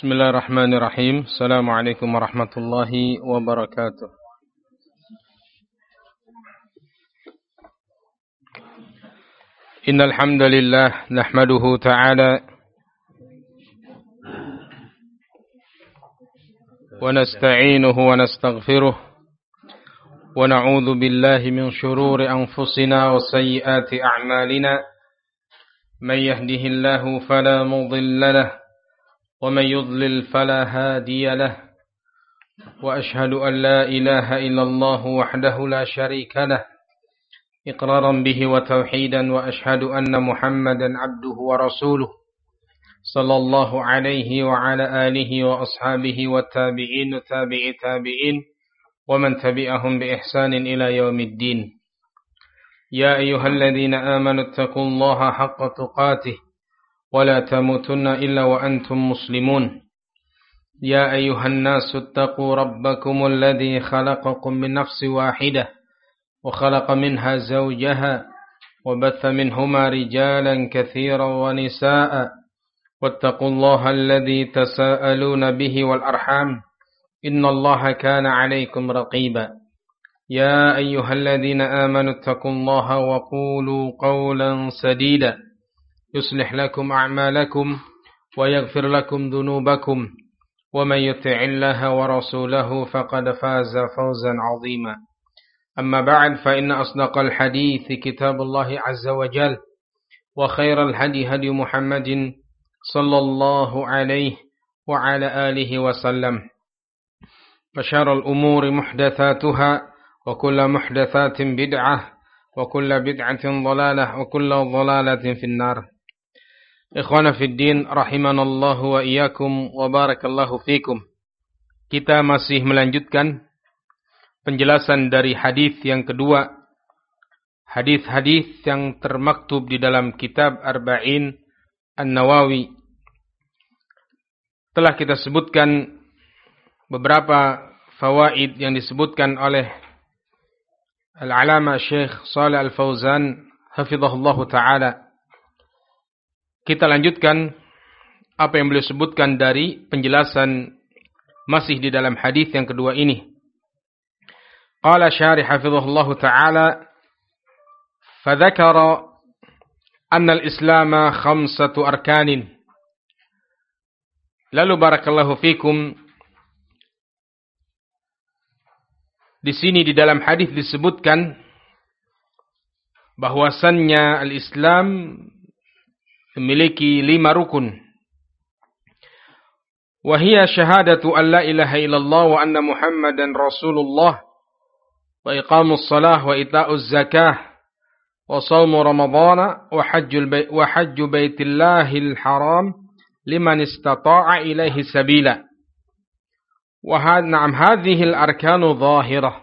Bismillahirrahmanirrahim. Assalamualaikum warahmatullahi wabarakatuh. Innal hamdalillah nahmaduhu ta'ala wa nasta'inuhu wa nastaghfiruh wa na'udzu billahi min shururi anfusina wa sayyiati a'malina. Man yahdihillahu fala mudilla lahu ومن يضلل فلا هادي له وأشهد أن لا إله إلا الله وحده لا شريك له إقرارا به وتوحيدا وأشهد أن محمدا عبده ورسوله صلى الله عليه وعلى آله وأصحابه والتابعين تابعين ومن تبعهم بإحسان إلى يوم الدين. يا أيها الذين آمنوا اتقوا الله حق تقاته ولا تموتن إلا وأنتم مسلمون. يا أيها الناس اتقوا ربكم الذي خلقكم من نفس واحدة وخلق منها زوجها وبث منهما رجالا كثيرا ونساء واتقوا الله الذي تساءلون به والأرحام إن الله كان عليكم رقيبا. يا أيها الذين آمنوا اتقوا الله وقولوا قولا سديدا يصلح لكم أعمالكم ويغفر لكم ذنوبكم ومن يطع الله ورسوله فقد فاز فوزا عظيما. أما بعد فإن أصدق الحديث كتاب الله عز وجل وخير الهدي هدي محمد صلى الله عليه وعلى آله وسلم وشر الأمور محدثاتها وكل محدثات بدعة وكل بدعة ضلالة وكل ضلالة في النار. Ikhwana fiddin rahimanallahu wa iyyakum wa barakallahu fikum. Kita masih melanjutkan penjelasan dari hadis yang kedua. Hadis-hadis yang termaktub di dalam kitab Arba'in An-Nawawi. Telah kita sebutkan beberapa fawaid yang disebutkan oleh Al-Alama Syekh Shalih Al-Fauzan hafizahullahu ta'ala. Kita lanjutkan apa yang beliau sebutkan dari penjelasan masih di dalam hadis yang kedua ini. Qala syarih hafizahullahu ta'ala, fadzakara anna al-islam khamsatu arkanin. Lalu barakallahu fikum, di sini di dalam hadis disebutkan bahwasannya al-Islam memiliki 5 rukun. Wahia syahadatu an la ilaha illallah wa anna Muhammadan Rasulullah wa iqamus salah wa ita'uz zakah wa shaumu ramadhana wa hajju baitillahil haram liman istata'a ilaihi sabila. Wa hadhihi al-arkanu dhahirah.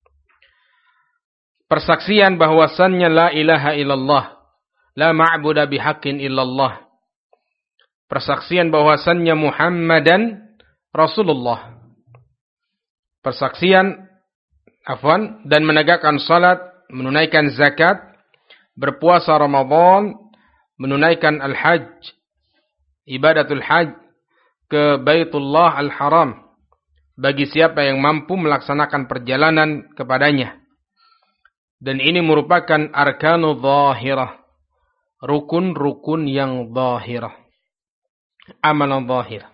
Persaksian bahwasannya la ilaha illallah, la ma'buda bihaqqin illallah. Persaksian bahwasannya Muhammadan Rasulullah. Persaksian dan menegakkan salat, menunaikan zakat, berpuasa Ramadan, menunaikan al-hajj, ibadatul hajj ke Baitullah al-Haram bagi siapa yang mampu melaksanakan perjalanan kepadanya. Dan ini merupakan arkanu dhahirah, rukun-rukun yang zahirah, amalan zahir.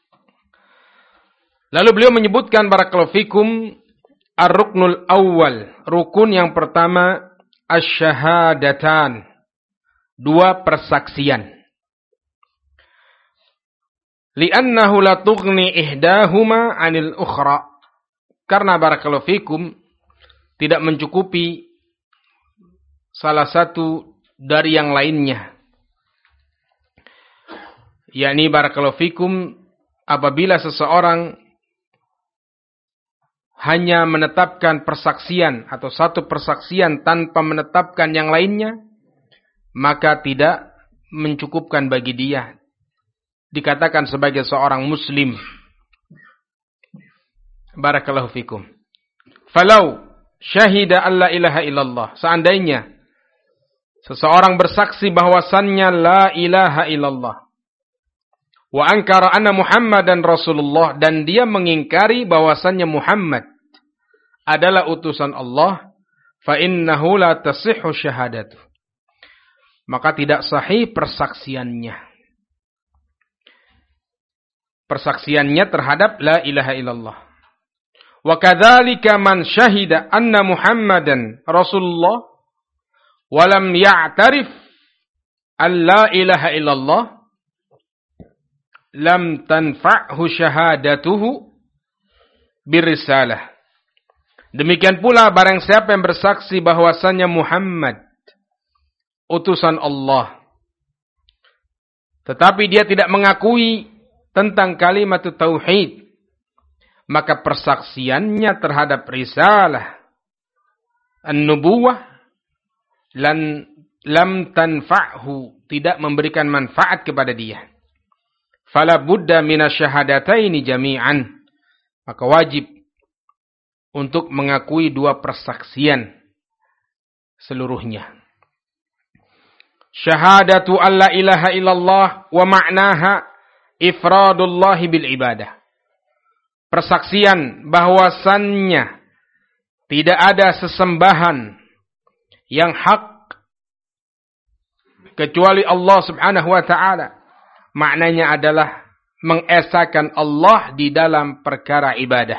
Lalu beliau menyebutkan barakallahu fikum ar-ruknul awal, rukun yang pertama asyhadatan, 2 persaksian. Li'annahu la tughni ihdahuma 'anil ukhra, karena barakallahu fikum tidak mencukupi salah satu dari yang lainnya. Yakni barakallahu fikum, apabila seseorang hanya menetapkan persaksian atau satu persaksian tanpa menetapkan yang lainnya, maka tidak mencukupkan bagi dia dikatakan sebagai seorang muslim. Barakallahu fikum. Falau syahida alla ilaha illallah, seandainya seseorang bersaksi bahwasannya la ilaha illallah Wa ankara anna Muhammadan Rasulullah, dan dia mengingkari bahwasannya Muhammad adalah utusan Allah, fa innahu la tasihhu syahadatuh. Maka tidak sahih persaksiannya. Persaksiannya terhadap la ilaha illallah. Wa kadzalika man syahida anna Muhammadan Rasulullah wa lam ya'tarif an la ilaha illallah lam tanfa'hu syahadatuhu birisalah. Demikian pula barang siapa yang bersaksi bahwasannya Muhammad utusan Allah, tetapi dia tidak mengakui tentang kalimat tauhid, maka persaksiannya terhadap risalah an-nubuwah lam tanfa'hu, tidak memberikan manfaat kepada dia. Fala budda minasyahadataini jami'an, maka wajib untuk mengakui dua persaksian seluruhnya. Syahadatu alla ilaha illallah wa ma'naha ifradullahi bil ibadah. Persaksian bahwasannya tidak ada sesembahan yang hak kecuali Allah Subhanahu wa ta'ala. Maknanya adalah mengesahkan Allah di dalam perkara ibadah.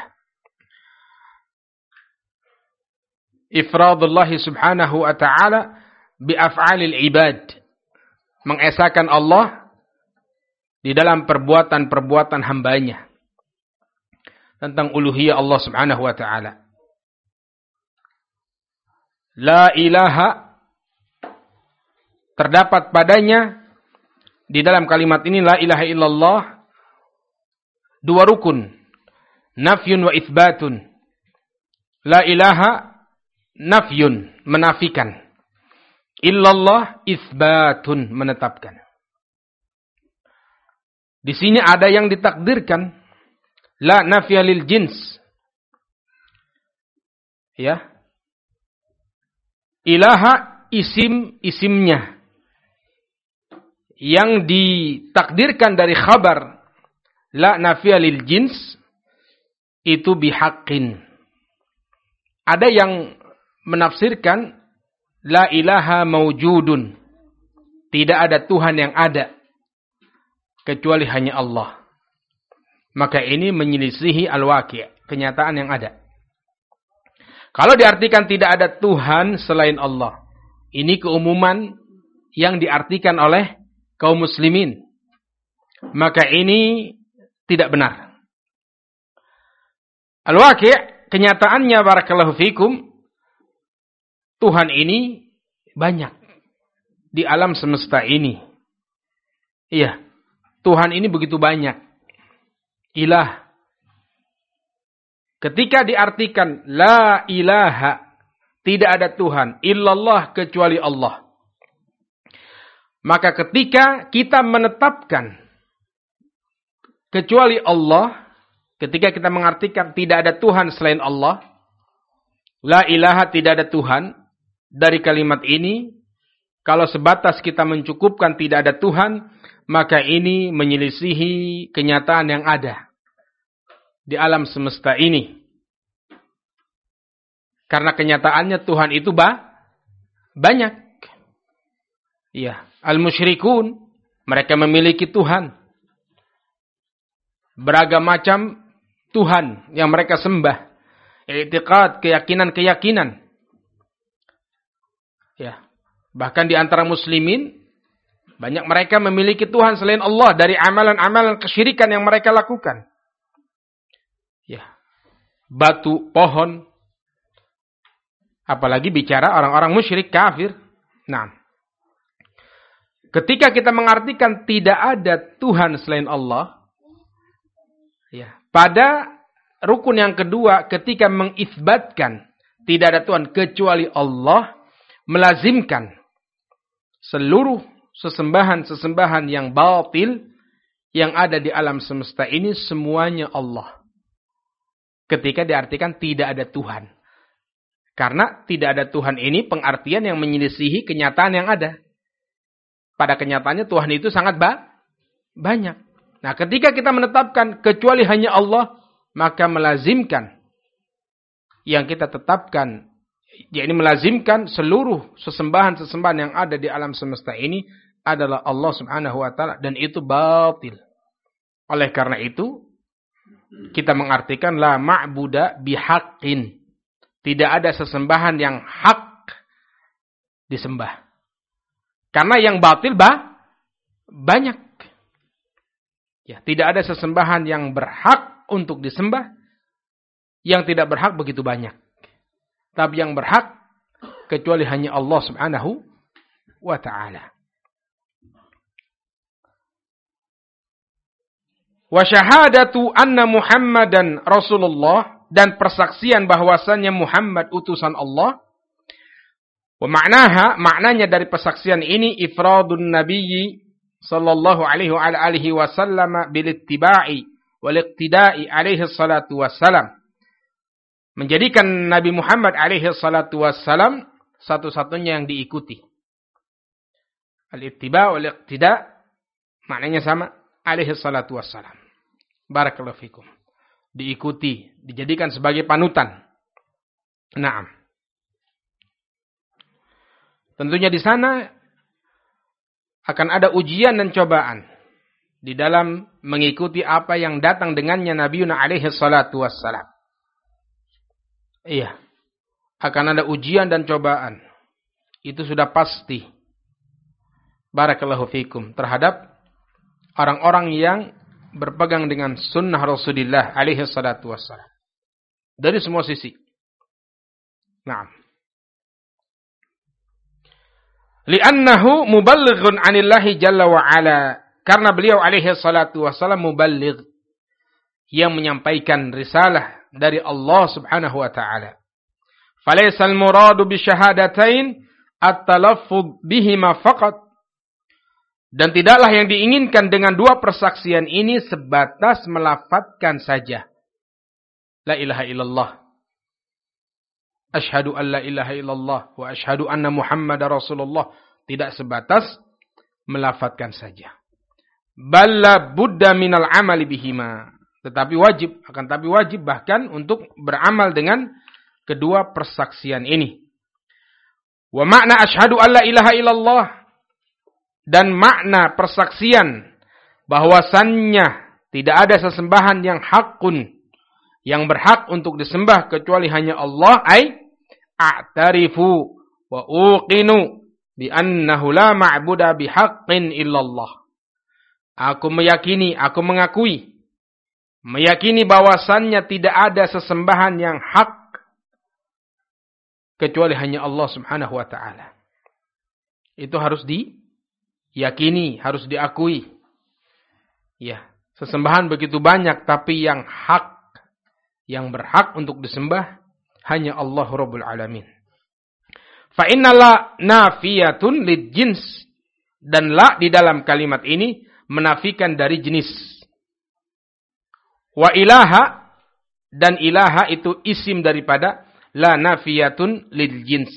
Ifradullah subhanahu wa ta'ala bi af'alil ibad. Mengesahkan Allah di dalam perbuatan-perbuatan hambanya. Tentang uluhiyah Allah subhanahu wa ta'ala. La ilaha, terdapat padanya di dalam kalimat ini la ilaha illallah dua rukun, nafyun wa itsbatun. La ilaha nafyun, menafikan. Illallah itsbatun, menetapkan. Di sini ada yang ditakdirkan la nafya lil jins. Ya. Ilaha isimnya. Yang ditakdirkan dari khabar la nafiyah lil jins itu bihaqqin. Ada yang menafsirkan la ilaha maujudun, tidak ada Tuhan yang ada kecuali hanya Allah. Maka ini menyelisihi al-waqi', kenyataan yang ada. Kalau diartikan tidak ada Tuhan selain Allah, ini keumuman yang diartikan oleh kaum muslimin, maka ini tidak benar. Al-waqi', kenyataannya barakallahu fikum, Tuhan ini banyak di alam semesta ini. Iya, Tuhan ini begitu banyak. Ilah. Ketika diartikan la ilaha, tidak ada Tuhan illallah kecuali Allah. Maka ketika kita menetapkan kecuali Allah, ketika kita mengartikan tidak ada Tuhan selain Allah, la ilaha, tidak ada Tuhan, dari kalimat ini, kalau sebatas kita mencukupkan tidak ada Tuhan, maka ini menyelisihi kenyataan yang ada di alam semesta ini. Karena kenyataannya Tuhan itu banyak. Iya. Al-musyrikun, mereka memiliki Tuhan. Beragam macam Tuhan yang mereka sembah. I'tiqad, keyakinan-keyakinan. Ya. Bahkan di antara muslimin, banyak mereka memiliki Tuhan selain Allah dari amalan-amalan kesyirikan yang mereka lakukan. Ya. Batu, pohon. Apalagi bicara orang-orang musyrik kafir. Nah. Ketika kita mengartikan tidak ada Tuhan selain Allah, ya, pada rukun yang kedua, ketika mengisbatkan tidak ada Tuhan kecuali Allah, melazimkan seluruh sesembahan-sesembahan yang batil yang ada di alam semesta ini semuanya Allah. Ketika diartikan tidak ada Tuhan. Karena tidak ada Tuhan ini pengertian yang menyelisihi kenyataan yang ada. Pada kenyataannya Tuhan itu sangat banyak. Nah, ketika kita menetapkan kecuali hanya Allah, maka melazimkan yang kita tetapkan, yakni melazimkan seluruh sesembahan-sesembahan yang ada di alam semesta ini adalah Allah Subhanahu wa taala, dan itu batil. Oleh karena itu, kita mengartikan la ma'buda bihaqqin. Tidak ada sesembahan yang hak disembah. Karena yang batil banyak. Ya, tidak ada sesembahan yang berhak untuk disembah. Yang tidak berhak begitu banyak. Tapi yang berhak kecuali hanya Allah Subhanahu wa ta'ala. Wa syahadatu anna Muhammadan Rasulullah, dan persaksian bahwasannya Muhammad utusan Allah. Wa maknanya dari persaksian ini ifradun nabiyyi sallallahu alaihi wasallam bil ittiba'i wal iqtida'i alaihi salatu wassalam. Menjadikan Nabi Muhammad alaihi salatu wassalam satu-satunya yang diikuti. Al-ittiba' wal iqtida' maknanya sama, alaihi salatu wassalam. Barakallahu fikum. Diikuti, dijadikan sebagai panutan. Naam. Tentunya di sana akan ada ujian dan cobaan di dalam mengikuti apa yang datang dengannya Nabiuna alaihi salatu wassalam. Iya. Akan ada ujian dan cobaan. Itu sudah pasti. Barakallahu fikum. Terhadap orang-orang yang berpegang dengan sunnah Rasulullah alaihi salatu wassalam. Dari semua sisi. Naam. Li'annahu muballighun 'anillahi jalla wa 'ala. Karena beliau alaihi salatu wassalam muballigh, yang menyampaikan risalah dari Allah Subhanahu wa ta'ala. Falaisal muradu bi syahadatain at-talaffuz bihima faqat. Dan tidaklah yang diinginkan dengan dua persaksian ini sebatas melafadzkan saja la ilaha illallah, asyhadu an la ilaha illallah wa asyhadu anna Muhammadar Rasulullah. Tidak sebatas melafadzkan saja. Balla budda minal amali bihima. Tetapi wajib bahkan untuk beramal dengan kedua persaksian ini. Wa makna asyhadu an la ilaha illallah, dan makna persaksian bahwasannya tidak ada sesembahan yang hakun, yang berhak untuk disembah kecuali hanya Allah, a'tarifu wa uqinu bi annahu la ma'buda bihaqqin illallah. Aku meyakini bahwasannya tidak ada sesembahan yang hak kecuali hanya Allah Subhanahu wa ta'ala. Itu harus diyakini, harus diakui. Ya, sesembahan begitu banyak, tapi yang hak, yang berhak untuk disembah hanya Allah Rabbul Alamin. Fa inna la nafiyatun lid jins, dan la di dalam kalimat ini menafikan dari jenis. Wa ilaha, dan ilaha itu isim daripada la nafiyatun lil jins.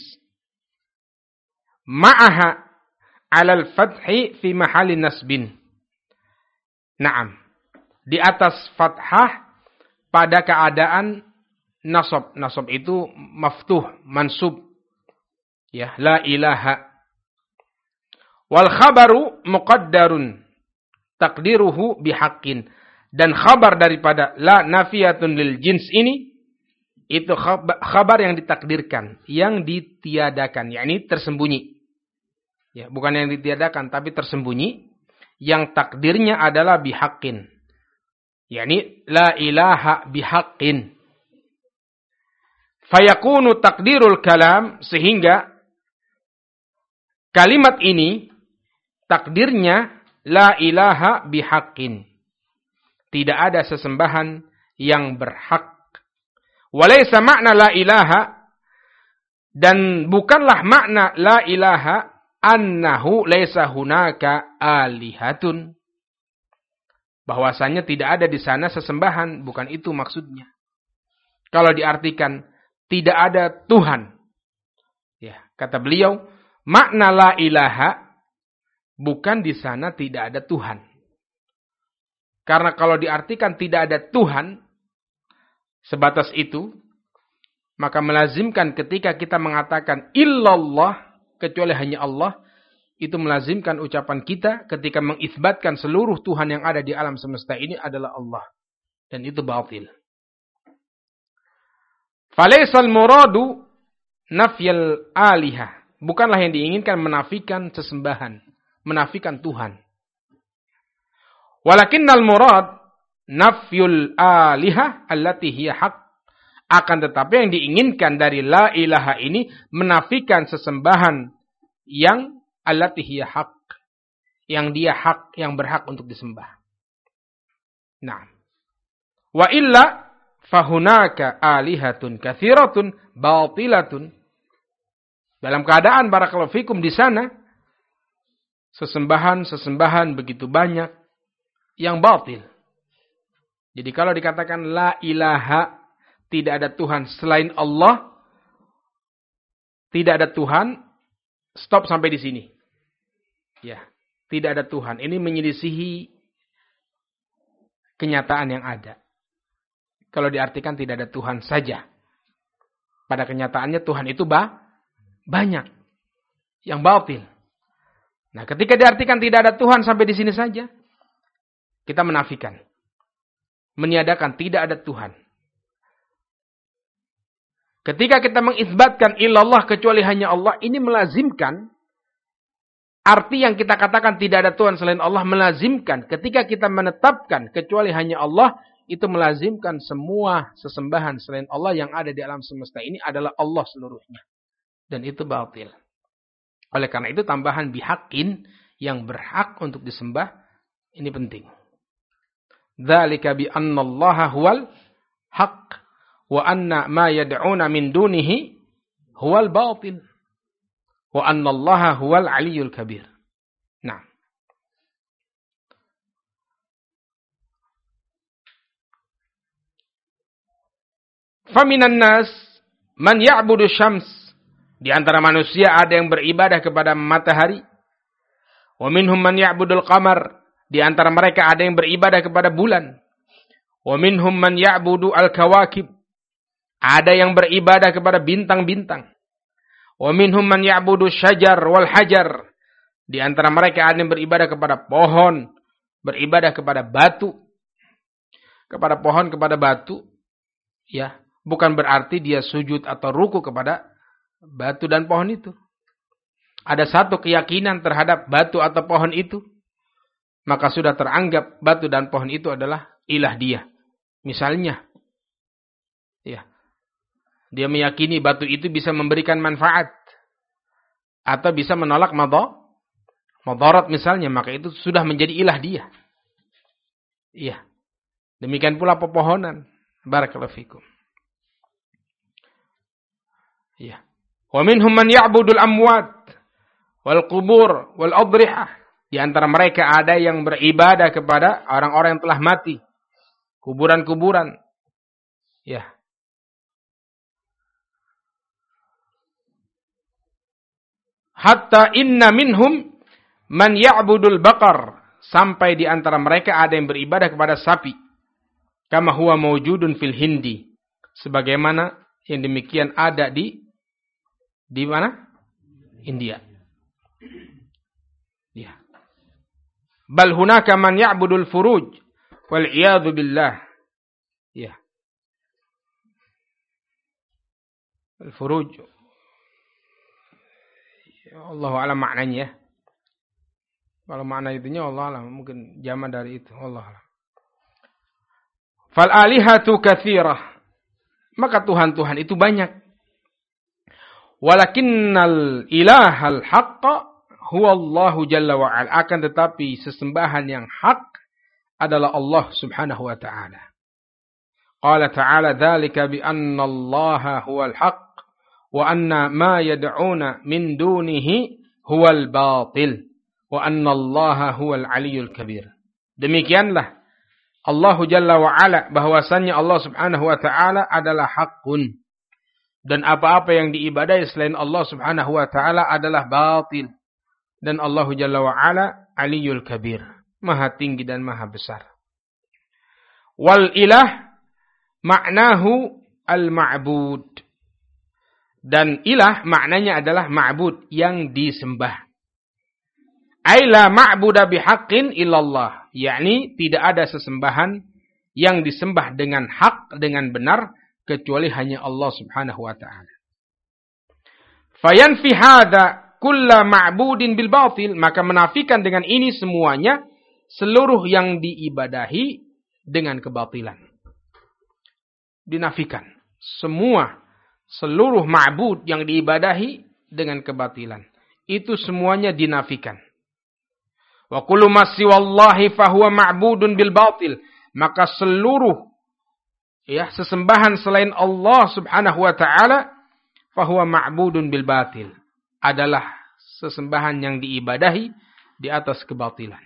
Ma'aha alal fathi fi mahali nasbin. Naam. Di atas fathah pada keadaan nasab. Nasab itu maftuh, mansub. Ya, la ilaha. Wal khabaru muqaddarun taqdiruhu bihaqqin. Dan khabar daripada la nafiyatun lil jins ini, itu khabar yang ditakdirkan, yang ditiadakan, yakni tersembunyi. Ya, bukan yang ditiadakan, tapi tersembunyi, yang takdirnya adalah bihaqqin. yakni la ilaha bihaqqin. Fayakunu takdirul kalam, sehingga kalimat ini takdirnya la ilaha bihaqqin. Tidak ada sesembahan yang berhak. Walaysa makna la ilaha, dan bukanlah makna la ilaha annahu laysa hunaka alihatun. Bahwasanya tidak ada di sana sesembahan, bukan itu maksudnya. Kalau diartikan tidak ada Tuhan, ya, kata beliau, makna la ilaha bukan di sana tidak ada Tuhan. Karena kalau diartikan tidak ada Tuhan sebatas itu, maka melazimkan ketika kita mengatakan illallah, kecuali hanya Allah, itu melazimkan ucapan kita ketika mengisbatkan seluruh Tuhan yang ada di alam semesta ini adalah Allah. Dan itu batil. Falaisal muradu nafyal alihah. Bukanlah yang diinginkan menafikan sesembahan, menafikan Tuhan. Walakinnal murad nafyul alihah allati hiya haq. Akan tetapi yang diinginkan dari la ilaha ini menafikan sesembahan yang allati hiya haq, yang dia hak, yang berhak untuk disembah. Nah, wa illa fahunaka alihatun katsiratun batilatun. Dalam keadaan barakallahu fikum di sana sesembahan begitu banyak yang batil. Jadi kalau dikatakan la ilaha, tidak ada Tuhan selain Allah, tidak ada Tuhan, stop sampai di sini. Ya, tidak ada Tuhan. Ini menyelisihi kenyataan yang ada. Kalau diartikan tidak ada Tuhan saja. Pada kenyataannya Tuhan itu banyak yang batil. Nah, ketika diartikan tidak ada Tuhan sampai di sini saja, kita menafikan, meniadakan tidak ada Tuhan. Ketika kita mengisbatkan illallah kecuali hanya Allah, ini melazimkan arti yang kita katakan tidak ada Tuhan selain Allah, melazimkan ketika kita menetapkan kecuali hanya Allah, itu melazimkan semua sesembahan selain Allah yang ada di alam semesta ini adalah Allah seluruhnya. Dan itu batil. Oleh karena itu tambahan bihaqqin, yang berhak untuk disembah, ini penting. Dzalika bi anna Allah huwal haqq wa anna ma yad'una min dunihi huwal batil wa anna Allah huwal aliyyul kabir. Nah. Faminan nas man ya'budu syams. Di antara manusia ada yang beribadah kepada matahari. Wa minhum man ya'budul qamar. Di antara mereka ada yang beribadah kepada bulan. Wa minhum man ya'budu al-kawakib. Ada yang beribadah kepada bintang-bintang. Wa minhum man ya'budu syajar wal hajar. Di antara mereka ada yang beribadah kepada pohon, beribadah kepada batu. Kepada pohon, kepada batu, ya, bukan berarti dia sujud atau ruku kepada batu dan pohon itu. Ada satu keyakinan terhadap batu atau pohon itu, maka sudah teranggap batu dan pohon itu adalah ilah dia. Misalnya, ya, dia meyakini batu itu bisa memberikan manfaat atau bisa menolak madarat misalnya, maka itu sudah menjadi ilah dia. Iya. Demikian pula pepohonan. Barakallahu fikum. Iya. Wa minhum man ya'budul amwat wal qubur wal adrihah. Di antara mereka ada yang beribadah kepada orang-orang yang telah mati, kuburan-kuburan. Ya. Hatta inna minhum man ya'budul baqar. Sampai di antara mereka ada yang beribadah kepada sapi. Kama huwa mawjudun fil Hindi. Sebagaimana yang demikian ada di mana? India. Ya. Bal hunaka man ya'budul furuj wal iyadzu billah. Ya. Al furuj. Allahu a'lam maknanya. Kalau makna itunya Allah a'lam, mungkin jamak dari itu, Allah a'lam. Fal alihatu katsirah. Maka Tuhan-Tuhan itu banyak. Walakinnal ilahal haqqa huwa Allahu jalla wa ala. Akan tetapi sesembahan yang hak adalah Allah subhanahu wa ta'ala. Qala ta'ala dzalika bi anna Allaha huwal haqq wa anna ma yad'una min dunihi huwal batil wa anna Allaha huwal aliyyul kabir. Demikianlah Allah Jalla wa Ala, bahwasannya Allah Subhanahu wa Ta'ala adalah hakun. Dan apa-apa yang diibadahi selain Allah Subhanahu wa Ta'ala adalah batil. Dan Allah Jalla wa Ala Aliyul Kabir, maha tinggi dan maha besar. Wal ilah maknahu al-ma'bud. Dan ilah maknanya adalah ma'bud, yang disembah. Ai la ma'buda bihaqqin illallah, yakni tidak ada sesembahan yang disembah dengan hak, dengan benar, kecuali hanya Allah Subhanahu wa ta'ala. Fayanfi hadha kulla ma'budin bil batil, maka menafikan dengan ini semuanya seluruh yang diibadahi dengan kebatilan. Dinafikan seluruh ma'bud yang diibadahi dengan kebatilan. Itu semuanya dinafikan. Wa kullu ma siwallahi fahuwa ma'budun bil batil. Maka seluruh sesembahan selain Allah Subhanahu wa ta'ala fahuwa ma'budun bil batil, adalah sesembahan yang diibadahi di atas kebatilan.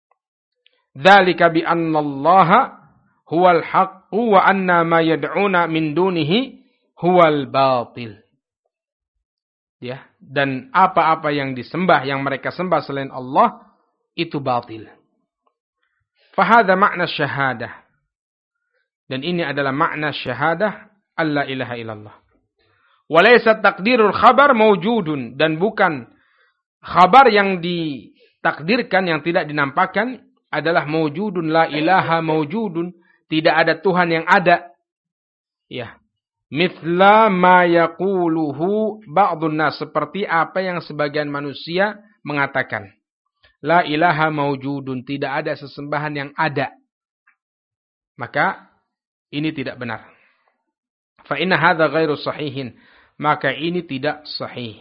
Dzalika bi anna Allaha huwal haqqu wa anna ma yad'una min dunihi huwal batil. Ya, dan apa-apa yang disembah, yang mereka sembah selain Allah, itu batil. Fahadha makna syahadah. Dan ini adalah makna syahadah alla ilaha illallah. Walaysa taqdirul khabar mawjudun, dan bukan khabar yang ditakdirkan, yang tidak dinampakkan adalah mawjudun, la ilaha mawjudun, tidak ada Tuhan yang ada. Ya. Mithla ma yaquluhu ba'dun nas, seperti apa yang sebagian manusia mengatakan. La ilaha mawjudun, tidak ada sesembahan yang ada. Maka ini tidak benar. Fa inna hadza ghairu sahihin, maka ini tidak sahih.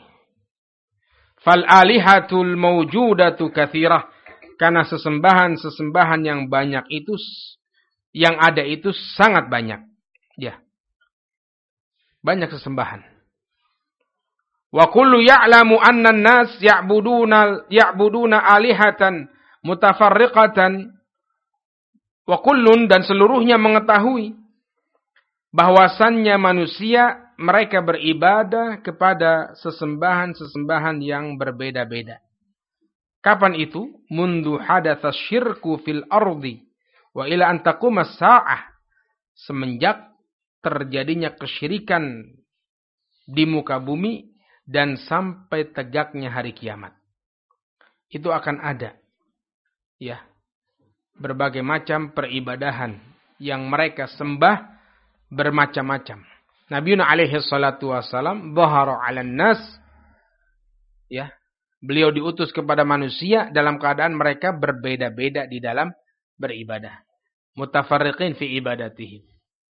Fal alihatul mawjudatu katsirah, karena sesembahan yang banyak itu, yang ada itu sangat banyak. Ya. Banyak sesembahan. Wa kullu ya'lamu anna an-nas ya'buduna alihatan mutafarriqatan. Wa kullun, dan seluruhnya mengetahui bahwasannya manusia mereka beribadah kepada sesembahan-sesembahan yang berbeda-beda. Kapan itu? Mundu hadatsa syirku fil ardi wa ila an taquma as-sa'ah. Semenjak terjadinya kesyirikan di muka bumi dan sampai tegaknya hari kiamat. Itu akan ada. Ya. Berbagai macam peribadahan yang mereka sembah bermacam-macam. Nabiuna alaihi salatu wassalam dhahara 'alan nas. Ya. Beliau diutus kepada manusia dalam keadaan mereka berbeda-beda di dalam beribadah. Mutafarriqin fi ibadatihim.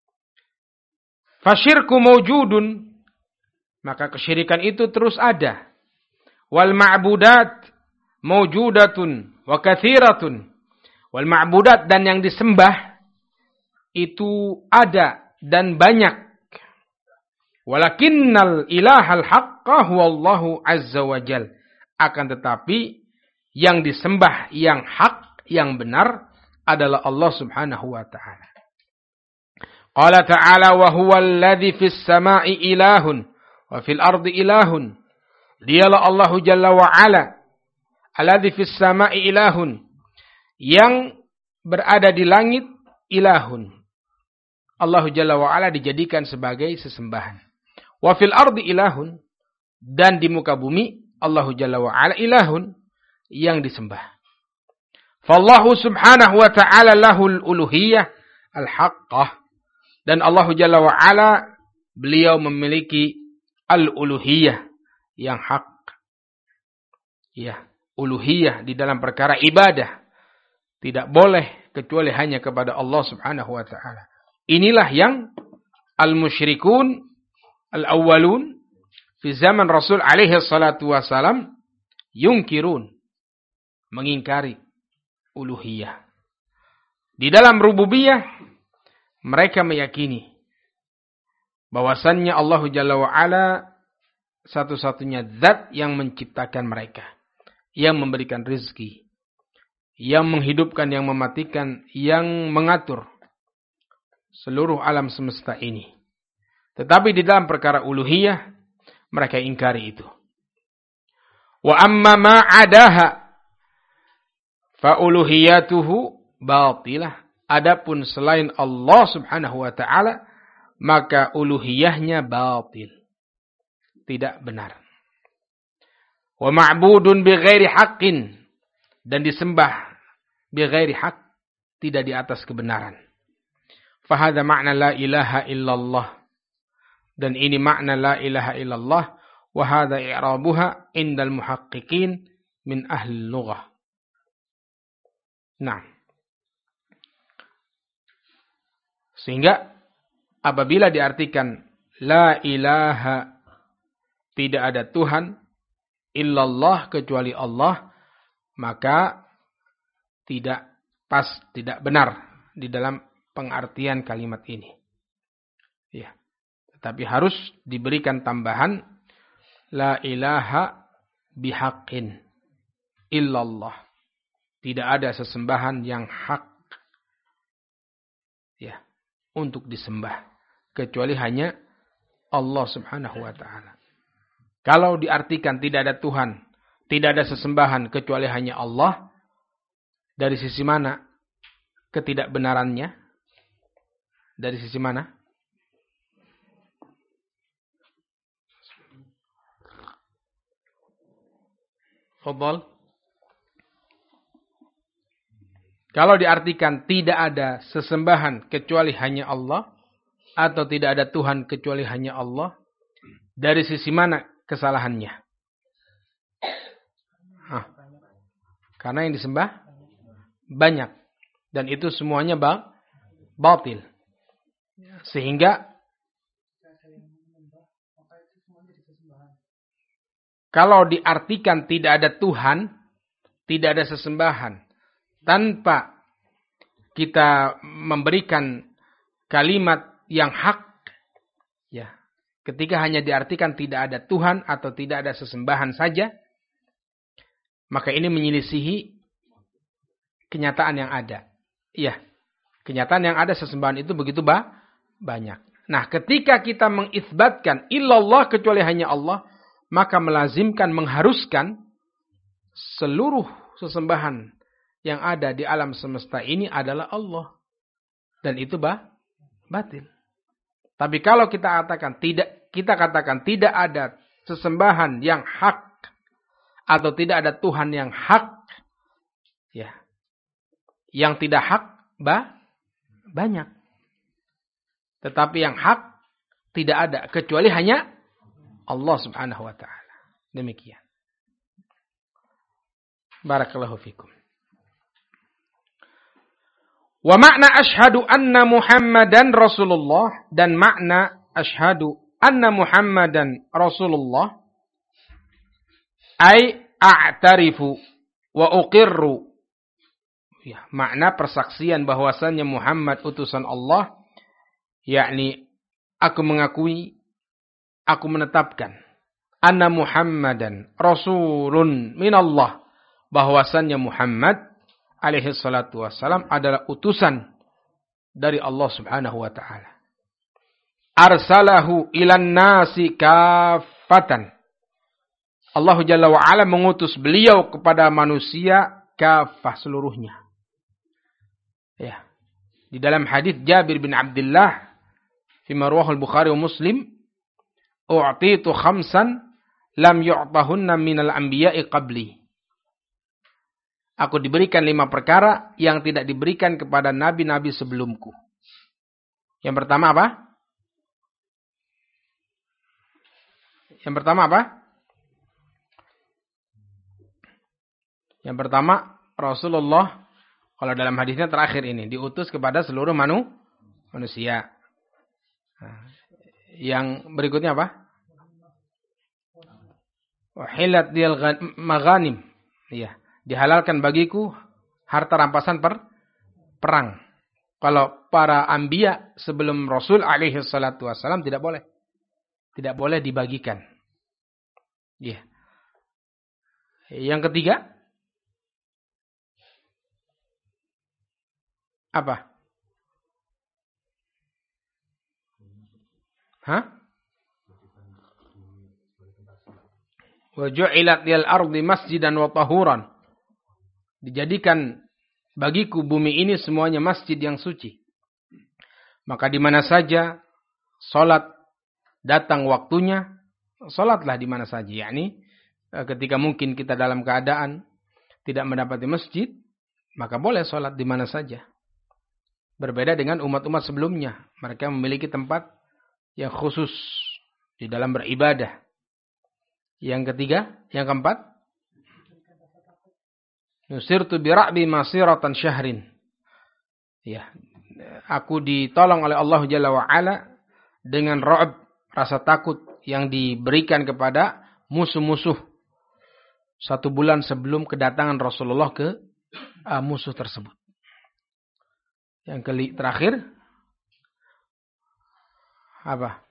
Fasyirku mawjudun, maka kesyirikan itu terus ada. Wal ma'budat mawjudatun wa kathiratun. Wal ma'budat, dan yang disembah itu ada dan banyak. Walakinnal ilahal haqqa huwallahu azza wa jal. Akan tetapi yang disembah, yang hak, yang benar adalah Allah Subhanahu wa ta'ala. Qala ta'ala wa huwal ladzi fis sama'i ilahun wa fil ardi ilahun. Dialah Allah Jalla wa Ala, alladzi fis sama'i ilahun, yang berada di langit ilahun. Allah Jalla wa Ala dijadikan sebagai sesembahan. Wa fil ardi ilahun, dan di muka bumi Allah Jalla wa Ala ilahun, yang disembah. Fallahu subhanahu wa ta'ala lahul uluhiyah al-haqqah. Dan Allah Jalla wa Ala, beliau memiliki al-uluhiyah yang hak. Ya, uluhiyah di dalam perkara ibadah tidak boleh kecuali hanya kepada Allah Subhanahu wa ta'ala. Inilah yang al-musyrikun al-awwalun fi zaman Rasul alaihi salatu wasalam yungkirun, mengingkari uluhiyah. Di dalam rububiyah mereka meyakini bahwasannya Allah Jalla wa Ala satu-satunya zat yang menciptakan mereka, yang memberikan rezeki, yang menghidupkan, yang mematikan, yang mengatur seluruh alam semesta ini. Tetapi di dalam perkara uluhiyah mereka ingkari itu. Wa amma ma adaha fa uluhiyatuhu batilah. Adapun selain Allah Subhanahu wa taala, maka uluhiyahnya batil. Tidak benar. Wa ma'budun bighairi haqqin, dan disembah bighairi haqq, tidak di atas kebenaran. Fahadha ma'na la ilaha illallah. Dan ini makna la ilaha illallah. Wa hadha i'rabuha indal muhaqqiqin min ahli lughah. Nah. Sehingga apabila diartikan la ilaha, tidak ada Tuhan illallah kecuali Allah, maka tidak pas, tidak benar di dalam pengertian kalimat ini. Ya. Tetapi harus diberikan tambahan la ilaha bihaqqin illallah. Tidak ada sesembahan yang hak, ya, untuk disembah kecuali hanya Allah Subhanahu wa taala. Kalau diartikan tidak ada Tuhan, tidak ada sesembahan kecuali hanya Allah, dari sisi mana ketidakbenarannya? Dari sisi mana? Fadhal. Kalau diartikan tidak ada sesembahan kecuali hanya Allah, atau tidak ada Tuhan kecuali hanya Allah, dari sisi mana kesalahannya? Karena yang disembah banyak, dan itu semuanya batil. Sehingga kalau diartikan tidak ada Tuhan, tidak ada sesembahan, tanpa kita memberikan kalimat yang hak, ya, ketika hanya diartikan tidak ada Tuhan atau tidak ada sesembahan saja, maka ini menyelisihi kenyataan yang ada. Ya, kenyataan yang ada sesembahan itu begitu banyak. Nah, ketika kita mengisbatkan illallah kecuali hanya Allah, maka melazimkan, mengharuskan seluruh sesembahan yang ada di alam semesta ini adalah Allah. Dan itu batil. Tapi kalau kita katakan tidak ada sesembahan yang hak, atau tidak ada Tuhan yang hak, ya, yang tidak hak banyak. Tetapi yang hak tidak ada kecuali hanya Allah Subhanahu wa taala. Demikian. Barakallahu fikum. Wa makna asyhadu anna Muhammadan Rasulullah, dan makna asyhadu anna Muhammadan Rasulullah ay a'tarifu wa uqirru. Ya, makna persaksian bahwasannya Muhammad utusan Allah, yakni aku mengakui, aku menetapkan anna Muhammadan rasulun minallah, bahwasannya Muhammad alaihi salatu wassalam adalah utusan dari Allah Subhanahu wa taala. Arsalahu ilan nasi kafatan. Allah Jalla wa Ala mengutus beliau kepada manusia kafah seluruhnya. Ya. Di dalam hadis Jabir bin Abdullah fi marwahul Bukhari wa Muslim, u'titu khamsan lam yu'tahunna minal anbiya'i qabli. Aku diberikan 5 perkara yang tidak diberikan kepada nabi-nabi sebelumku. Yang pertama apa? Yang pertama apa? Yang pertama, Rasulullah, kalau dalam hadisnya terakhir ini, diutus kepada seluruh manusia. Nah, yang berikutnya apa? Wahilat diyal maghanim. Iya, dihalalkan bagiku harta rampasan perang. Kalau para anbiya sebelum Rasul alaihi salatu wassalam tidak boleh. Tidak boleh dibagikan. Iya. Yang ketiga, apa? Wa ju'ilat lil ardi masjidan wa tahuran. Dijadikan Bagiku bumi ini semuanya masjid yang suci. Maka di mana saja salat datang waktunya, salatlah di mana saja. Yakni ketika mungkin kita dalam keadaan tidak mendapati masjid, maka boleh salat di mana saja. Berbeda dengan umat-umat sebelumnya. Mereka memiliki tempat yang khusus di dalam beribadah. Yang ketiga, yang keempat, nusirtu bira'bi masiratan syahrin. Ya, aku ditolong oleh Allah Jalla wa Ala dengan ra'b, rasa takut yang diberikan kepada musuh-musuh 1 bulan sebelum kedatangan Rasulullah ke musuh tersebut. Yang terakhir apa?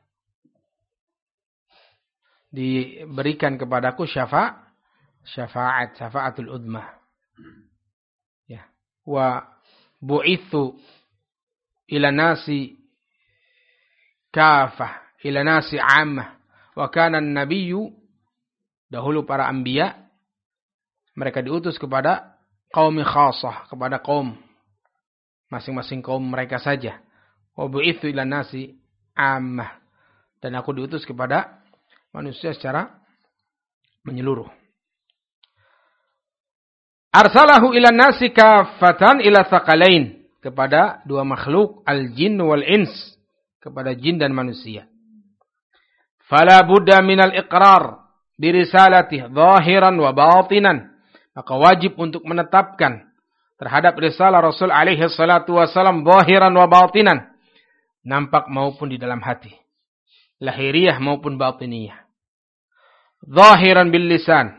Diberikan kepadaku syafaatul udmah. Ya. Wa bu'ithu ila nasi kafah, ila nasi ammah. Wa kana an-nabiyyu, dahulu para anbiya mereka diutus kepada qaumi khasah, kepada kaum masing-masing kaum mereka saja. Wa bu'itsu ila nasi ammah. Dan aku diutus kepada manusia secara menyeluruh. Arsalahu ila nasi kaffatan ila tsaqalain, kepada 2 makhluk, al-jin wal ins, kepada jin dan manusia. Fala budda minal iqrar bi risalatihi zahiran wa batinan. Maka wajib untuk menetapkan terhadap risalah Rasul alaihi salatu wasallam zahiran wa batinan, nampak maupun di dalam hati, lahiriah maupun batiniyah. Zahiran bil lisan,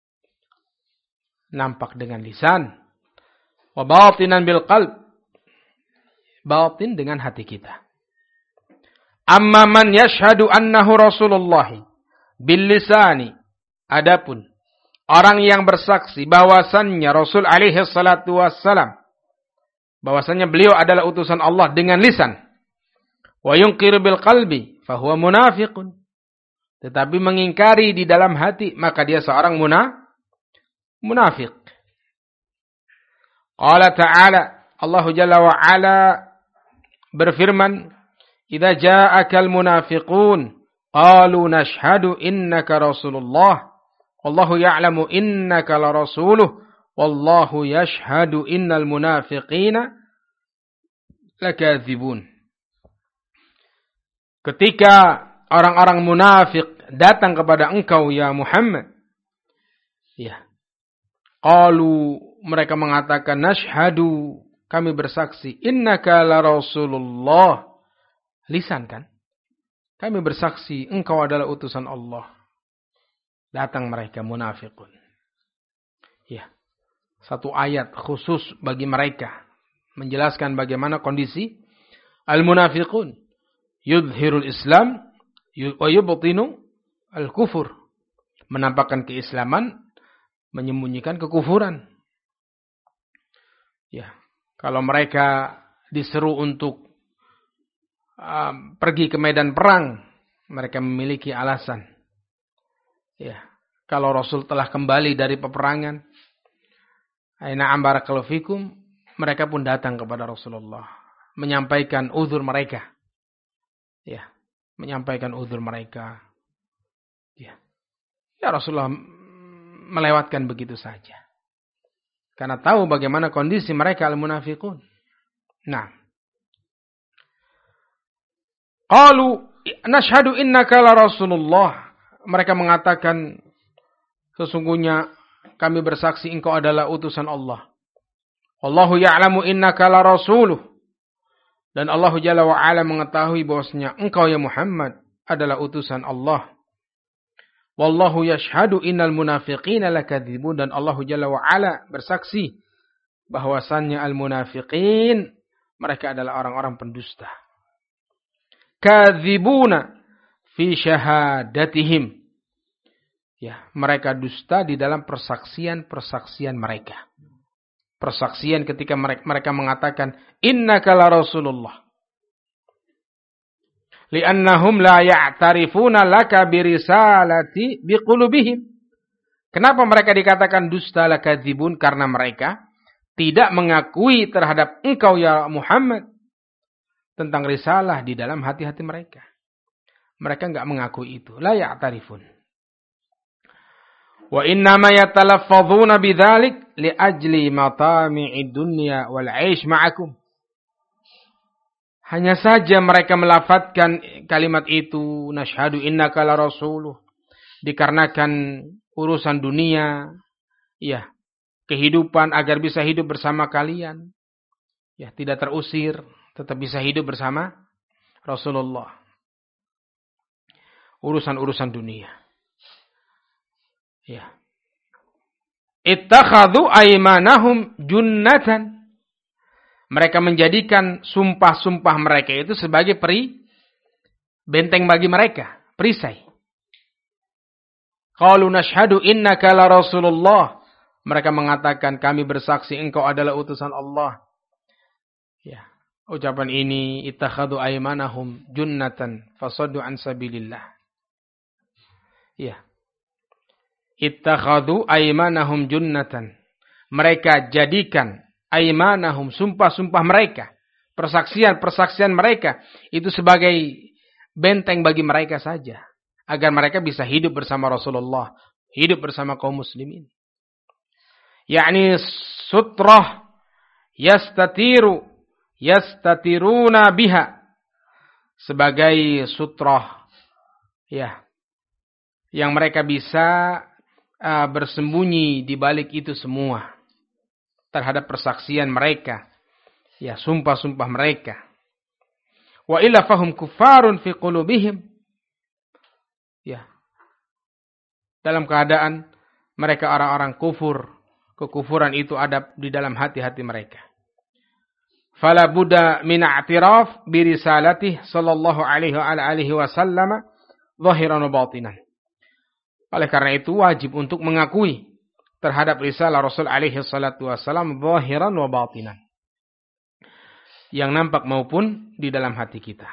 nampak dengan lisan, wa batinan bil qalb, batin dengan hati kita. Amma man yashhadu annahu Rasulullah bil lisani, adapun orang yang bersaksi bahwasannya Rasul alaihi salatu wassalam, bahwasannya beliau adalah utusan Allah dengan lisan, wa yunqir bil qalbi fahuwa munafiqun, tetapi mengingkari di dalam hati, maka dia seorang munafik. Qala ta'ala, Allah Jalla wa Ala berfirman, "Idza ja'akal munafiqun qalu nashhadu innaka Rasulullah wallahu ya'lamu innaka la rasuluh wallahu yashhadu innal munafiqina lakadzibun." Ketika orang-orang munafik datang kepada engkau ya Muhammad, ya, qalu, mereka mengatakan, nashhadu, kami bersaksi, innaka la rasulullah, lisan kan, kami bersaksi engkau adalah utusan Allah. Datang mereka munafiqun. Ya. Satu ayat khusus bagi mereka menjelaskan bagaimana kondisi al-munafiqun. Yudhirul Islam wa yubtinu al-kufur. Menampakkan keislaman, menyembunyikan kekufuran. Ya. Kalau mereka diseru untuk pergi ke medan perang, mereka memiliki alasan. Ya, kalau Rasul telah kembali dari peperangan, na'am barakallahu fikum, mereka pun datang kepada Rasulullah, menyampaikan uzur mereka. Ya, menyampaikan uzur mereka. Ya. Ya, Rasulullah melewatkan begitu saja. Karena tahu bagaimana kondisi mereka al-munafiqun. Nah. Qalu nashhadu innaka la Rasulullah. Mereka mengatakan, sesungguhnya kami bersaksi engkau adalah utusan Allah. Wallahu ya'lamu innaka la rasuluh. Dan Allah Jalla wa Ala mengetahui bahwasanya engkau ya Muhammad adalah utusan Allah. Wallahu yashhadu innal munafiqina lakadzibun. Dan Allah Jalla wa Ala bersaksi bahwasannya al-munafiqin, mereka adalah orang-orang pendusta. Kadzibuna fi syahadatihim. Ya, mereka dusta di dalam persaksian mereka. Persaksian ketika mereka mengatakan innaka la rasulullah. Li'annahum la ya'tarifuna laka birisalati biqulubihim. Kenapa mereka dikatakan dusta lakadzibun? Karena mereka tidak mengakui terhadap engkau ya Muhammad tentang risalah di dalam hati-hati mereka. Mereka enggak mengakui itu. La ya'tarifun. Wa innama yatalaffadhuna bidzalik li ajli matami'id dunya wal 'aish ma'akum. Hanya saja mereka melafadzkan kalimat itu, nasyhadu innaka la rasuluh, dikarenakan urusan dunia, ya, kehidupan agar bisa hidup bersama kalian. Ya, tidak terusir, tetap bisa hidup bersama Rasulullah. Urusan-urusan dunia. Ya. Ittakhadhu aymanahum junnatan. Mereka menjadikan sumpah-sumpah mereka itu sebagai benteng bagi mereka, perisai. Qalu nashhadu innaka la rasulullah. Mereka mengatakan kami bersaksi engkau adalah utusan Allah. Ya. Ucapan ini ittakhadhu aymanahum junnatan fasaddu an sabilillah. Ya. Ittakhadhu aymanahum junnatan. Mereka jadikan aymanahum, sumpah-sumpah mereka, persaksian-persaksian mereka itu sebagai benteng bagi mereka saja, agar mereka bisa hidup bersama Rasulullah, hidup bersama kaum muslimin. Yakni sutrah yastatiruna biha, sebagai sutrah, ya, yang mereka bisa bersembunyi di balik itu semua. Terhadap persaksian mereka, ya, sumpah-sumpah mereka. Wa illa fahum kuffarun fi qulubihim. Ya. Dalam keadaan mereka orang-orang kufur, kekufuran itu ada di dalam hati-hati mereka. Fala budda min i'tiraf bi risalatih sallallahu alaihi wasallam zahiran wa batinan. Oleh karena itu wajib untuk mengakui terhadap risalah Rasul alaihi salatu wassalam zahiran wa batinan, yang nampak maupun di dalam hati kita.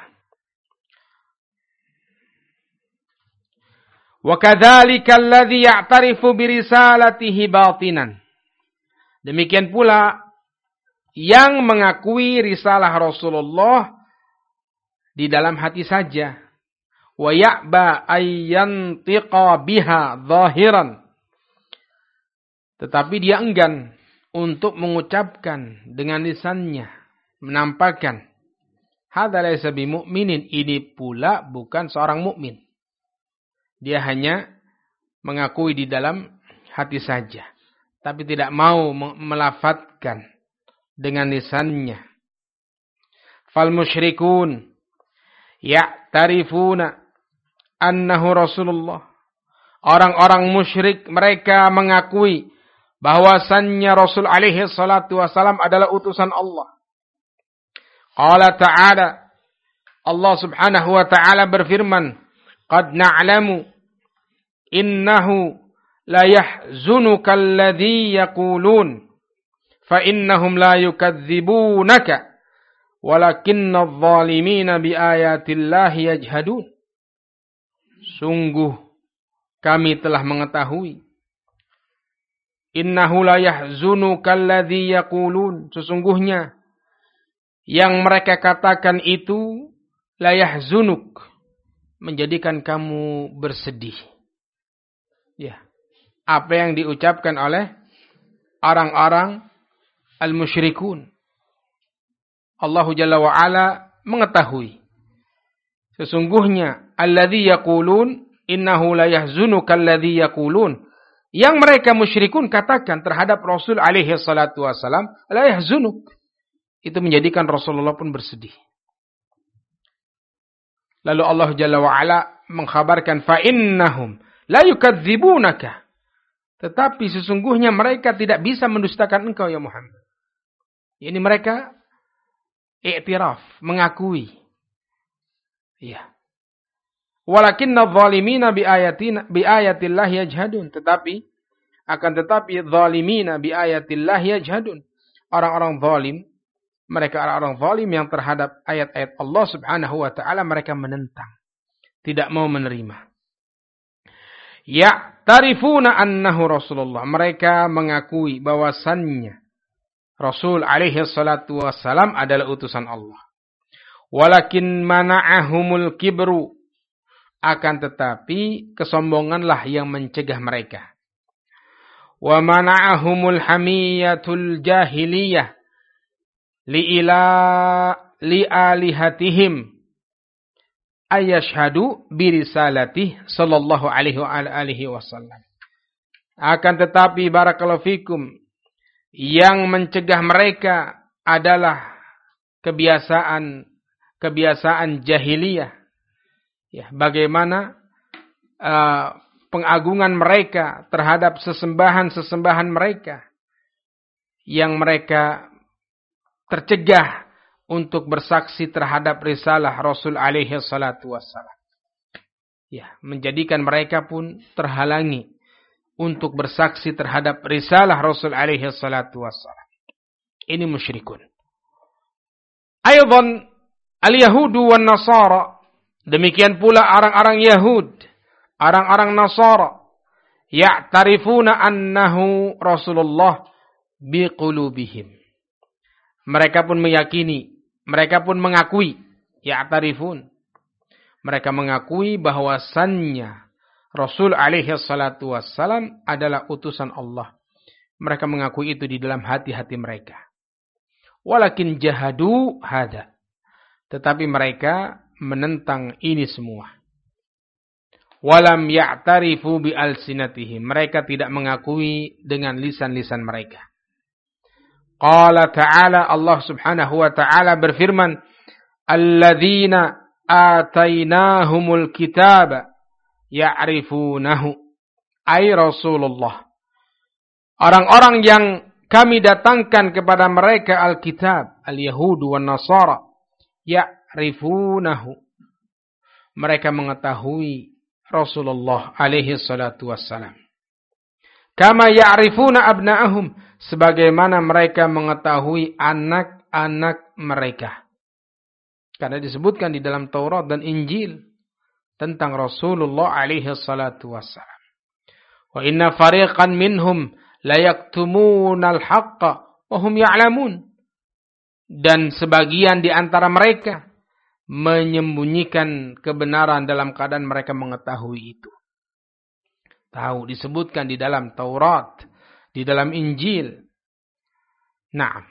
Wa kadzalika alladhi ya'tarifu bi risalatihi batinan. Demikian pula yang mengakui risalah Rasulullah di dalam hati saja. Wa ya'ba ayyantiqa biha zahiran. Tetapi dia enggan untuk mengucapkan dengan lisannya, menampakkan. Hadza laysa bimu'minin, ini pula bukan seorang mukmin. Dia hanya mengakui di dalam hati saja, tapi tidak mau melafadzkan dengan lisannya. Fal musyrikun ya'tarifuna annahu Rasulullah. Orang-orang musyrik mereka mengakui bahwasannya Rasul alaihi salatu wasalam adalah utusan Allah. Qala ta'ala, Allah subhanahu wa ta'ala berfirman, qad na'lamu innahu la yahzunuka alladhi yaqulun fa innahum la yukadzibunaka walakinna adh-dhalimina biayatillahi yajhadun. Sungguh kami telah mengetahui, innahu la yahzunuka alladhi yaqulun, sesungguhnya yang mereka katakan itu la yahzunuk, menjadikan kamu bersedih. Ya, apa yang diucapkan oleh orang-orang al-musyrikun. Allah Jalla wa Ala mengetahui sesungguhnya alladhi yaqulun innahu la yahzunuka alladhi yaqulun, yang mereka musyrikun katakan terhadap Rasul alaihi salatu wasalam, la yahzunuk, itu menjadikan Rasulullah pun bersedih. Lalu Allah Jalla wa Ala mengkhabarkan fa innahum la yukadzibunaka, tetapi sesungguhnya mereka tidak bisa mendustakan engkau ya Muhammad. Ini mereka i'tiraf, mengakui. Ya. Walakinna adh-dhalimina biayatillahi yajhadun, tetapi zalimina biayatillahi yajhadun. Orang-orang zalim, mereka orang-orang zalim yang terhadap ayat-ayat Allah Subhanahu wa taala mereka menentang, tidak mau menerima. Ya'tarifuna annahu Rasulullah, mereka mengakui bahwasannya Rasul alaihi salatu wassalam adalah utusan Allah. Walakin mana'ahumul kibru, akan tetapi kesombonganlah yang mencegah mereka. Wa mana'ahumul hamiyatul jahiliyah li'alihatihim ayashhadu birisalatih sallallahu alaihi wasallam. Akan tetapi barakallahu fikum, yang mencegah mereka adalah kebiasaan jahiliyah. Ya, bagaimana pengagungan mereka terhadap sesembahan mereka yang mereka tercegah untuk bersaksi terhadap risalah Rasul alaihi salatu wassalam. Ya, menjadikan mereka pun terhalangi untuk bersaksi terhadap risalah Rasul alaihi salatu wassalam. Ini musyrikun. Aydan al-yahudu wan nasara, demikian pula orang-orang Yahud, orang-orang Nasara, ya'tarifuna annahu Rasulullah biqulubihim. Mereka pun meyakini, mereka pun mengakui, ya'tarifun. Mereka mengakui bahwasannya Rasul alaihi salatu wassalam adalah utusan Allah. Mereka mengakui itu di dalam hati-hati mereka. Walakin jahadu hada. Tetapi mereka menentang ini semua. Walam ya'tarifu bi alsinatihim. Mereka tidak mengakui dengan lisan-lisan mereka. Qala ta'ala, Allah subhanahu wa ta'ala berfirman, alladzina atainahumul kitaba ya'rifunahu, ay Rasulullah. Orang-orang yang kami datangkan kepada mereka Alkitab, al-Yahudu wan Nasara, ya'rifunahu. Mereka mengetahui Rasulullah alaihi salatu wassalam. Kama ya'rifuna abna'ahum, sebagaimana mereka mengetahui anak-anak mereka. Karena disebutkan di dalam Taurat dan Injil tentang Rasulullah alaihi salatu wassalam. Wa inna fariqan minhum la yaktumunal haqqa wa hum ya'lamun. Dan sebagian di antara mereka menyembunyikan kebenaran dalam keadaan mereka mengetahui itu. Tahu, disebutkan di dalam Taurat, di dalam Injil. Naam.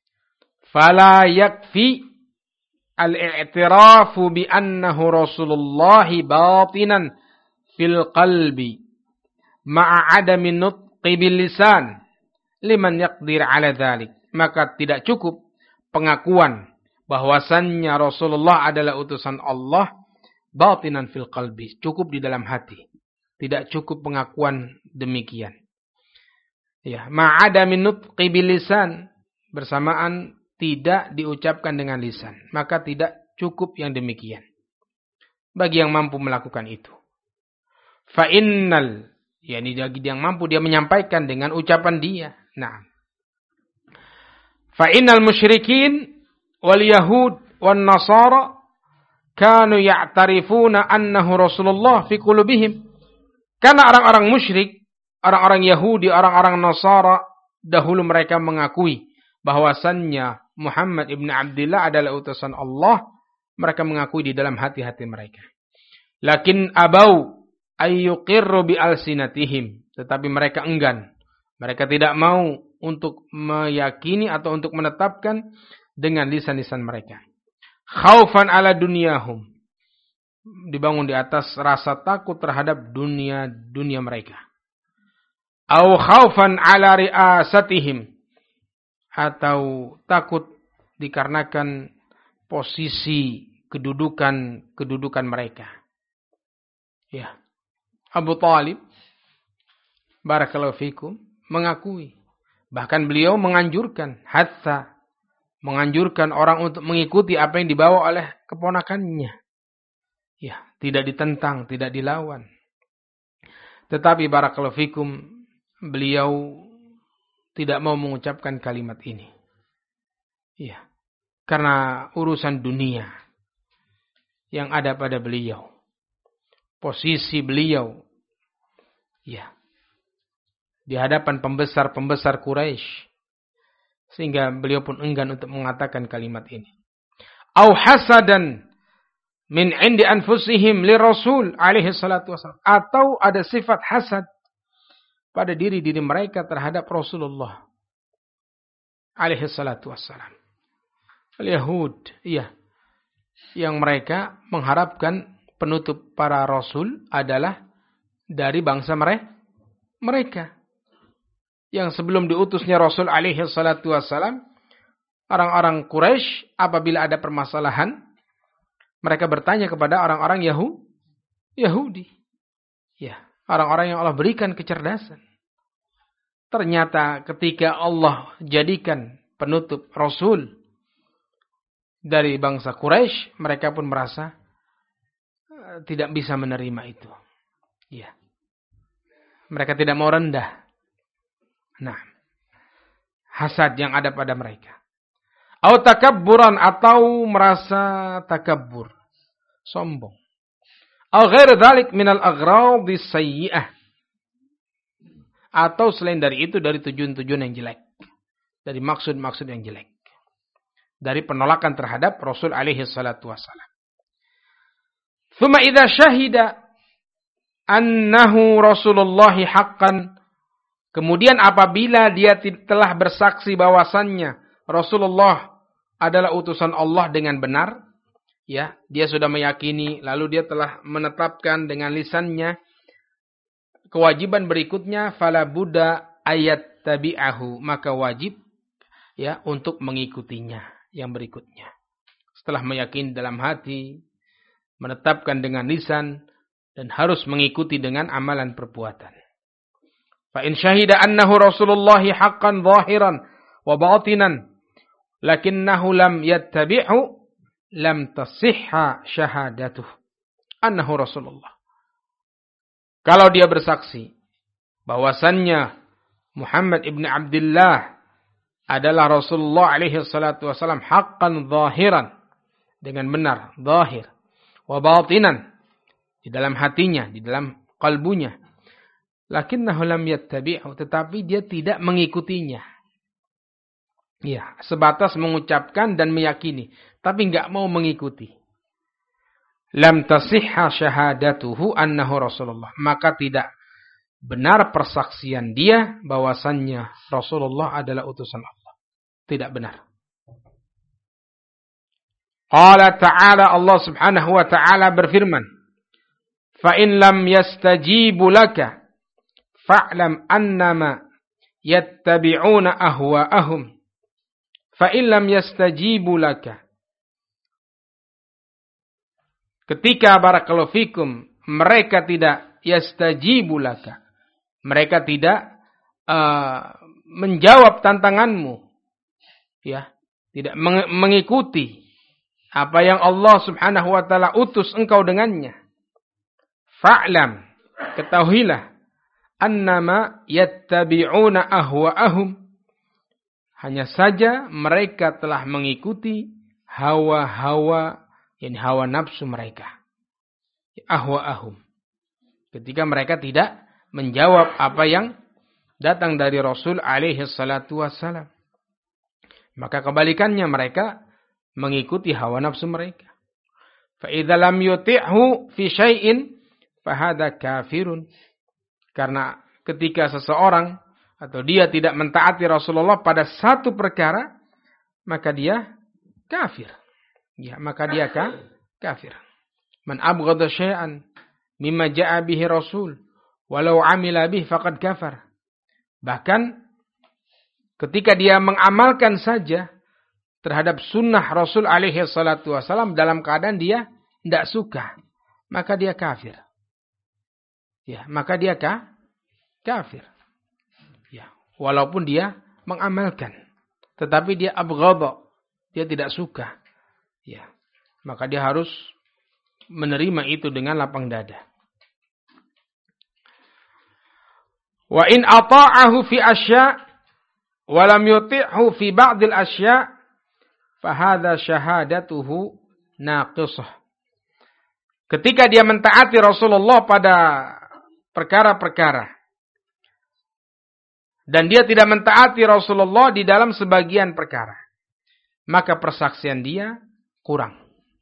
Fala yakfi al-i'tirafu bi annahu Rasulullah batinan fil qalbi ma'a adami nutqi bil lisan liman yaqdir ala dhalik. Maka tidak cukup pengakuan bahwasannya Rasulullah adalah utusan Allah batinan fil qalbi, cukup di dalam hati. Tidak cukup pengakuan demikian. Ya, ma'adami nutqi bil lisan, bersamaan tidak diucapkan dengan lisan, maka tidak cukup yang demikian bagi yang mampu melakukan itu. Fa innal, yakni bagi yang mampu dia menyampaikan dengan ucapan dia. Nah, fa innal musyrikin wal yahud wan nasara kanu ya'tarifuna annahu Rasulullah fi qulubihim. Karena orang-orang musyrik, orang-orang Yahudi, orang-orang Nasara dahulu mereka mengakui bahwasannya Muhammad ibn Abdullah adalah utusan Allah. Mereka mengakui di dalam hati-hati mereka. Lakin abau ayyuqirru bi alsinatihim, tetapi mereka enggan. Mereka tidak mau untuk meyakini atau untuk menetapkan dengan lisan-lisan mereka. Khaufan ala dunyahum, dibangun di atas rasa takut terhadap dunia mereka. Au khaufan ala ri'asatihim, atau takut dikarenakan posisi kedudukan mereka. Ya. Abu Talib barakallahu fikum mengakui, bahkan beliau menganjurkan orang untuk mengikuti apa yang dibawa oleh keponakannya. Ya, tidak ditentang, tidak dilawan. Tetapi barakallahu fikum, beliau tidak mau mengucapkan kalimat ini. Ya, karena urusan dunia yang ada pada beliau. Posisi beliau, ya, di hadapan pembesar-pembesar Quraisy, Sehingga beliau pun enggan untuk mengatakan kalimat ini. Au hasadan min indi anfusihim li Rasul alaihi salatu wasallam. Atau ada sifat hasad pada diri-diri mereka terhadap Rasulullah alaihi salatu wasallam. Al-Yahud, iya. Yang mereka mengharapkan penutup para Rasul adalah dari bangsa mereka. Yang sebelum diutusnya Rasul alaihi salatu wasallam, orang-orang Quraisy apabila ada permasalahan, mereka bertanya kepada orang-orang Yahudi. Ya, orang-orang yang Allah berikan kecerdasan. Ternyata ketika Allah jadikan penutup Rasul dari bangsa Quraisy, mereka pun merasa tidak bisa menerima itu. Ya. Mereka tidak mau rendah. Nah, hasad yang ada pada mereka. Atau takabburan, atau merasa takabbur, sombong. Atau ghair dzalik minal aghradi sayyi'ah. Atau selain dari itu, dari tujuan-tujuan yang jelek. Dari maksud-maksud yang jelek. Dari penolakan terhadap Rasul alaihi salatu wassalam. Thumma idza syahida annahu Rasulullahi haqqan. Kemudian apabila dia telah bersaksi bahwasannya Rasulullah adalah utusan Allah dengan benar, ya, dia sudah meyakini, lalu dia telah menetapkan dengan lisannya kewajiban berikutnya, fala budda ayat tabi'ahu, maka wajib ya untuk mengikutinya yang berikutnya. Setelah meyakini dalam hati, menetapkan dengan lisan, dan harus mengikuti dengan amalan perbuatan. Fa in syahida annahu Rasulullahi haqqan zahiran wa batinan lakinnahu lam yattabi'hu lam tasihha syahadatuh annahu Rasulullah. Kalau dia bersaksi bahwasannya Muhammad ibn Abdullah adalah Rasulullah alaihi salatu wasallam haqqan zahiran, dengan benar, zahir, wa batinan, di dalam hatinya, di dalam kalbunya, lakinnahu lam yattabi'hu, tetapi dia tidak mengikutinya. Ya, sebatas mengucapkan dan meyakini, tapi enggak mau mengikuti. Lam tasihha syahadatuhu annahu Rasulullah. Maka tidak benar persaksian dia bahwasannya Rasulullah adalah utusan Allah. Tidak benar. Qala ta'ala, Allah subhanahu wa ta'ala berfirman, fa in lam yastajibu laka fa'lam annama yattabi'una ahwa'ahum. Fa'in lam yastajibu laka. Ketika barakallahu fikum mereka tidak yastajibu laka, mereka tidak menjawab tantanganmu, ya, tidak mengikuti apa yang Allah subhanahu wa ta'ala utus engkau dengannya. Fa'lam, ketahuilah, annama yattabi'una ahwa'ahum, hanya saja mereka telah mengikuti hawa-hawa, yang hawa nafsu mereka. Ahwa'ahum. Ketika mereka tidak menjawab apa yang datang dari Rasul alaihi salatu wassalam. Maka kebalikannya, mereka mengikuti hawa nafsu mereka. Fa idza lam yuti'hu fi syai'in fa hadza kafirun. Karena ketika seseorang atau dia tidak mentaati Rasulullah pada satu perkara, maka dia kafir. Ya, maka dia kafir. Man abghadha syai'an mimma ja'a bihi Rasul walau amila bih faqad kafar. Bahkan ketika dia mengamalkan saja terhadap sunnah Rasul alaihi salatu wasalam dalam keadaan dia tidak suka, maka dia kafir. Ya, maka dia kafir. Ya, walaupun dia mengamalkan, tetapi dia abghadha, dia tidak suka. Ya, maka dia harus menerima itu dengan lapang dada. Wa in ata'ahu fi asya' wa lam yuti'hu fi ba'dil asya' fa hadza syahadatuhu naqisah. Ketika dia mentaati Rasulullah pada perkara-perkara, dan dia tidak mentaati Rasulullah di dalam sebagian perkara, maka persaksian dia kurang.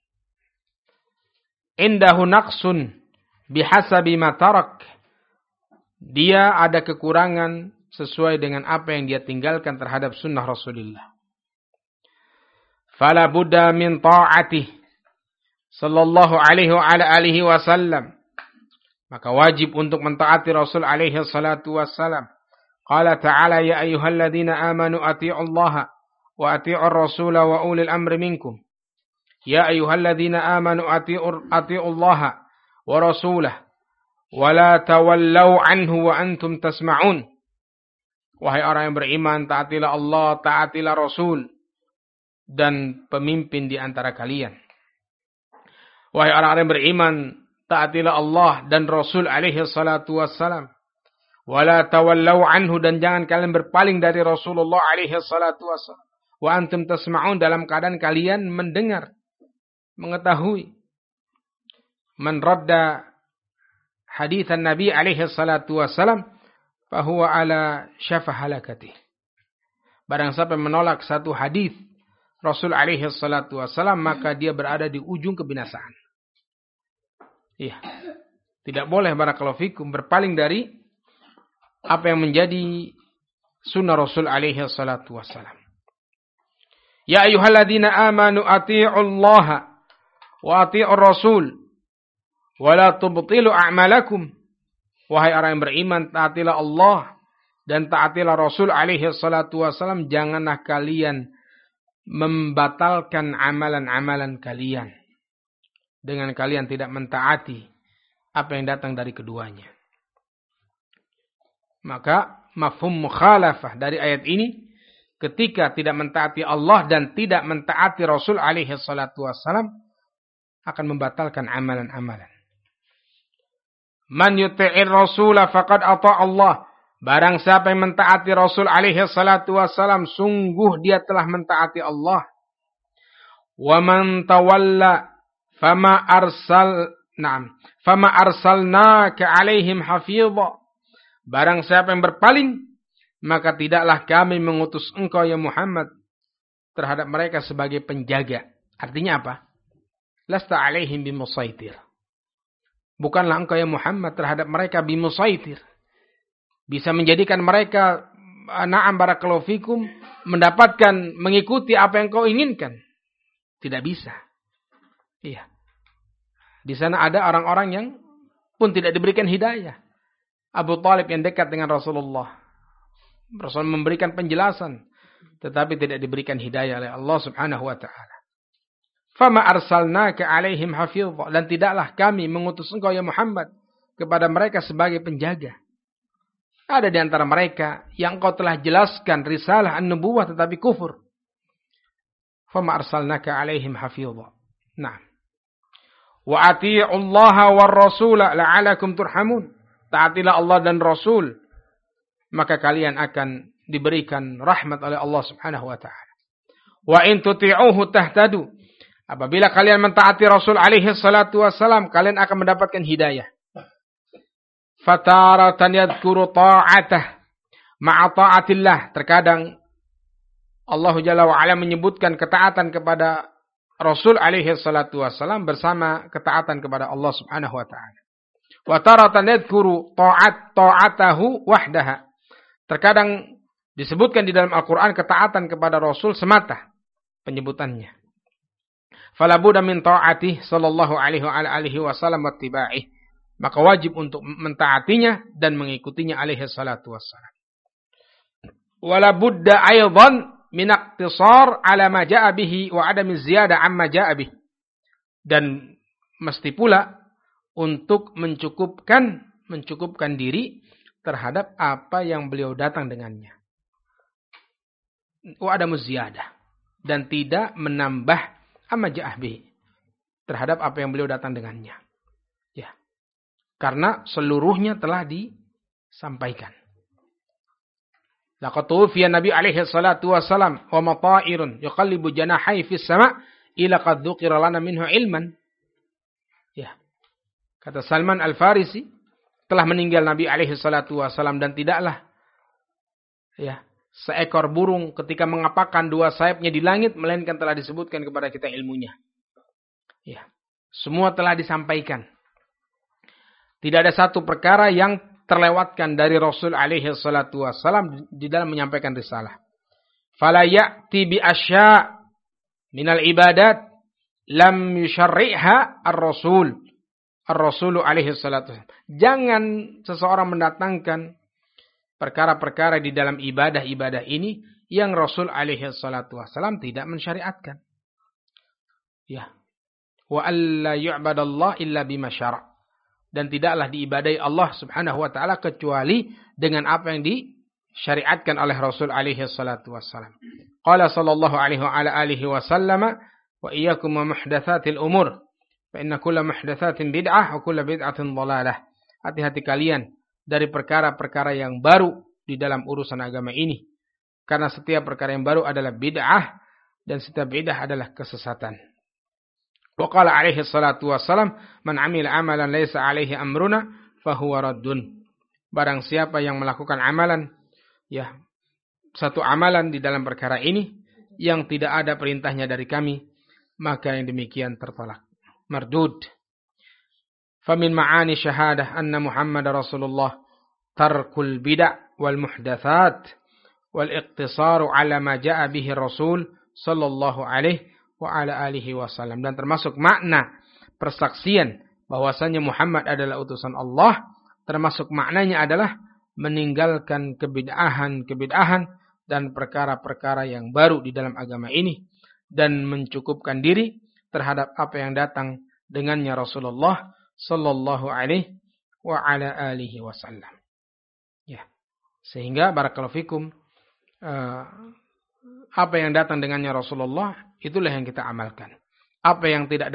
Indahu naqsun bihasabi ma tarak. Dia ada kekurangan sesuai dengan apa yang dia tinggalkan terhadap sunnah Rasulullah. Fala budda min ta'atih sallallahu alaihi wa ala alihi wasallam. Maka wajib untuk mentaati Rasul alaihi salatu wassalam. Qala ta'ala ya ayyuhalladzina amanu atii'u Allah wa atii'ur rasul wa ulil amri minkum. Ya ayyuhalladzina amanu atii'u Allah wa rasulahu wa la tawallaw anhu wa antum tasma'un. Wahai orang yang beriman, taatilah Allah, taatilah Rasul dan pemimpin di antara kalian. Wahai orang-orang yang beriman, taatilah Allah dan Rasul alaihi salatu wassalam. Wala tawallaw anhu, dan jangan kalian berpaling dari Rasulullah alaihi salatu wassalam. Wa antum tasma'un, dalam keadaan kalian mendengar, mengetahui. Man radda hadithan Nabi alaihi salatu wassalam fahuwa ala syafa halakatih. Barang siapa yang menolak satu hadis Rasul alaihi salatu wassalam, maka dia berada di ujung kebinasaan. Iya. Tidak boleh barakallahu fikum berpaling dari apa yang menjadi sunnah Rasul alaihi salatu wassalam. Ya ayyuhalladzina amanu atii'u Allah wa atii'ur rasul wa la tubtilu a'malakum. Wahai orang yang beriman, taatilah Allah dan taatilah Rasul alaihi salatu wassalam. Janganlah kalian membatalkan amalan-amalan kalian dengan kalian tidak mentaati apa yang datang dari keduanya. Maka mafhum mukhalafah dari ayat ini, ketika tidak mentaati Allah dan tidak mentaati Rasul alaihi salatu wassalam, akan membatalkan amalan-amalan. Man yuti'ir rasula faqad ata' Allah. Barang siapa yang mentaati Rasul alaihi salatu wassalam, sungguh dia telah mentaati Allah. Wa man tawalla fama arsalnaka alaihim hafidha. Barang siapa yang berpaling, maka tidaklah kami mengutus engkau ya Muhammad terhadap mereka sebagai penjaga. Artinya apa? Lasta alaihim bimusaitir. Bukanlah engkau ya Muhammad terhadap mereka bimusaitir. Bisa menjadikan mereka na'am barakallahu fikum mendapatkan, mengikuti apa yang kau inginkan. Tidak bisa. Iya. Di sana ada orang-orang yang pun tidak diberikan hidayah. Abu Talib yang dekat dengan Rasulullah. Rasul memberikan penjelasan, tetapi tidak diberikan hidayah oleh Allah Subhanahu wa taala. Fama arsalnaka alaihim hafidha, dan tidaklah kami mengutus engkau ya Muhammad kepada mereka sebagai penjaga. Ada di antara mereka yang engkau telah jelaskan risalah an-nubuwah tetapi kufur. Fama arsalnaka alaihim hafidha. Nah. Wa atii'u Allah war rasul la'alakum turhamun. Taatilah Allah dan Rasul, maka kalian akan diberikan rahmat oleh Allah Subhanahu wa taala. Wa in tuti'uhu tahtadu. Apabila kalian mentaati Rasul alaihi salatu wassalam, kalian akan mendapatkan hidayah. Fataratan yadhkuru ta'atah ma'a ta'atillah. Terkadang Allah Jalla wa ala menyebutkan ketaatan kepada Rasul alaihi salatu wassalam bersama ketaatan kepada Allah Subhanahu wa taala. Wa taratan yadhkuru ta'atahu wahdaha. Terkadang disebutkan di dalam Al-Qur'an ketaatan kepada Rasul semata penyebutannya. Fala budda min ta'atih sallallahu alaihi wa alihi wasallam wattiba'ih. Maka wajib untuk mentaatinya dan mengikutinya alaihi salatu wassalam. Wala budda aidan min iqtisar ala ma jaa bihi wa adami ziyadah amma jaa bihi. Dan mesti pula untuk mencukupkan diri terhadap apa yang beliau datang dengannya. Wa adamu ziyadah, dan tidak menambah amma jaa bihi terhadap apa yang beliau datang dengannya. Ya. Karena seluruhnya telah disampaikan. Laqad tuwfiya Nabi alaihi salatu wassalam wa mata'irun yuqallibu janahi fis sama' ila qad dzukira lana minhu ilman. Ya. Kata Salman Al-Farisi, telah meninggal Nabi alaihi salatu wassalam dan tidaklah Ya, seekor burung ketika mengepakkan dua sayapnya di langit, melainkan telah disebutkan kepada kita ilmunya. Ya, semua telah disampaikan. Tidak ada satu perkara yang terlewatkan dari Rasul alaihi salatu wassalam di dalam menyampaikan risalah. Fala ya'ti bi asya' minal ibadat lam yusyarri'ha ar-Rasulu alaihi salatu wassalam. Jangan seseorang mendatangkan perkara-perkara di dalam ibadah-ibadah ini yang Rasul alaihi salatu wassalam tidak mensyariatkan. Ya. Wa alla yu'badallah illa bima syara'. Dan tidaklah diibadai Allah subhanahu wa ta'ala kecuali dengan apa yang disyariatkan oleh Rasul alaihi salatu wassalam. Qala sallallahu alaihi wa ala alihi wa sallama wa iyyakum wa muhdatsatil umur fa inna kulla muhdatsatin bid'ah wa kulla bid'atin dhalalah. Hati-hati kalian dari perkara-perkara yang baru di dalam urusan agama ini. Karena setiap perkara yang baru adalah bid'ah dan setiap bid'ah adalah kesesatan. Wa qala alaihi salatu wassalam, man amila amalan laysa alaihi amruna fahuwa raddun. Barang siapa yang melakukan amalan, ya, satu amalan di dalam perkara ini yang tidak ada perintahnya dari kami, maka yang demikian tertolak. Mardud. Famin ma'ani syahadah anna Muhammad Rasulullah tarkul bid'ah wal muhdatsat wal iqtisaru ala ma jaa bihi Rasul sallallahu alaihi wa ala alihi wasallam. Dan termasuk makna persaksian bahwasanya Muhammad adalah utusan Allah, termasuk maknanya adalah meninggalkan kebid'ahan dan perkara-perkara yang baru di dalam agama ini dan mencukupkan diri terhadap apa yang datang dengannya Rasulullah sallallahu alaihi wa ala alihi wasallam. Ya. Sehingga barakallahu fikum, apa yang datang dengannya Rasulullah itulah yang kita amalkan. Apa yang tidak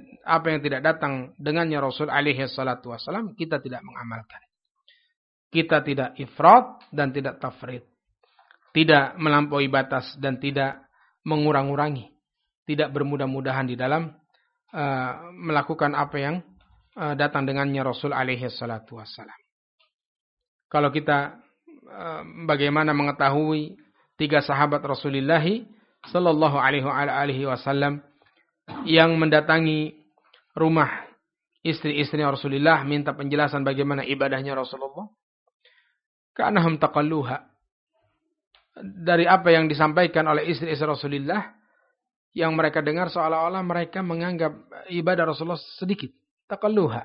datang dengannya Rasul alaihi salatu wasallam kita tidak mengamalkan. Kita tidak ifrat dan tidak tafrid. Tidak melampaui batas dan tidak mengurang-urangi. Tidak bermudah-mudahan di dalam melakukan apa yang datang dengannya Rasul alaihi salatu wasallam. Kalau kita bagaimana mengetahui 3 sahabat Rasulullah sallallahu alaihi wasallam yang mendatangi rumah istri-istri Rasulullah minta penjelasan bagaimana ibadahnya Rasulullah. Ka'annahum taqalluha. Dari apa yang disampaikan oleh istri-istri Rasulullah yang mereka dengar seolah-olah mereka menganggap ibadah Rasulullah sedikit. Taqalluha.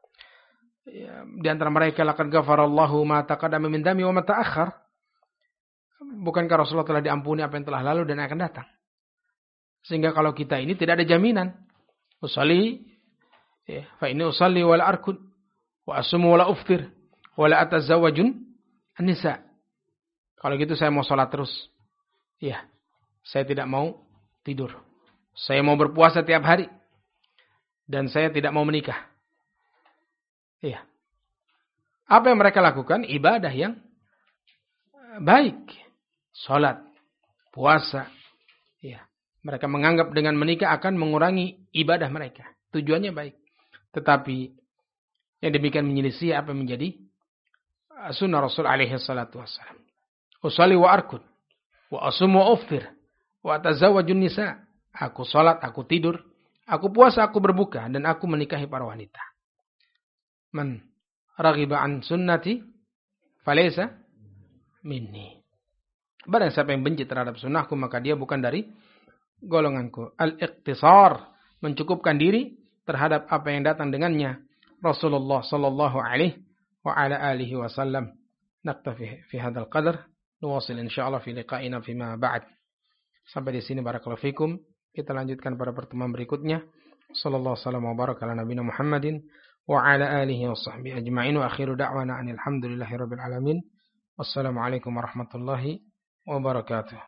Ya, di antara mereka laqad ghafarallahu ma taqaddama min dami wa ma ta'akhkhar. Bukankah Rasulullah telah diampuni apa yang telah lalu dan akan datang? Sehingga kalau kita ini tidak ada jaminan. Usalli, ya, fa inni usalli wa la arkud, wa asumu wa la uftir, wa la atazawwajun an-nisa. Kalau gitu saya mau sholat terus. Ya, saya tidak mau tidur. Saya mau berpuasa tiap hari. Dan saya tidak mau menikah. Ya. Apa yang mereka lakukan? Ibadah yang baik. Salat, puasa. Ya. Mereka menganggap dengan menikah akan mengurangi ibadah mereka. Tujuannya baik. Tetapi yang demikian menyelisih apa yang menjadi sunnah Rasul alaihi salatu wassalam. Usalli wa arkud, wa asum wa uftir, wa atazawwajun nisa. Aku salat, aku tidur, aku puasa, aku berbuka, dan aku menikahi para wanita. Man raghiba an sunnati falaysa minni. Barang siapa yang benci terhadap sunnahku, maka dia bukan dari golonganku. Al-iqtisar, mencukupkan diri terhadap apa yang datang dengannya Rasulullah sallallahu alaihi wa ala alihi wasallam. Naktafi fi hadzal qadar. Nuwasil insyaallah fi liqa'ina fima ba'd. Sampai di sini barakallahu fikum. Kita lanjutkan pada pertemuan berikutnya. Sallallahu alaihi wasallam wa baraka ala nabiyina Muhammadin wa ala alihi wa sahbihi ajma'in wa akhiru da'wana alhamdulillahirabbil alamin. Wassalamualaikum warahmatullahi wabarakatuh.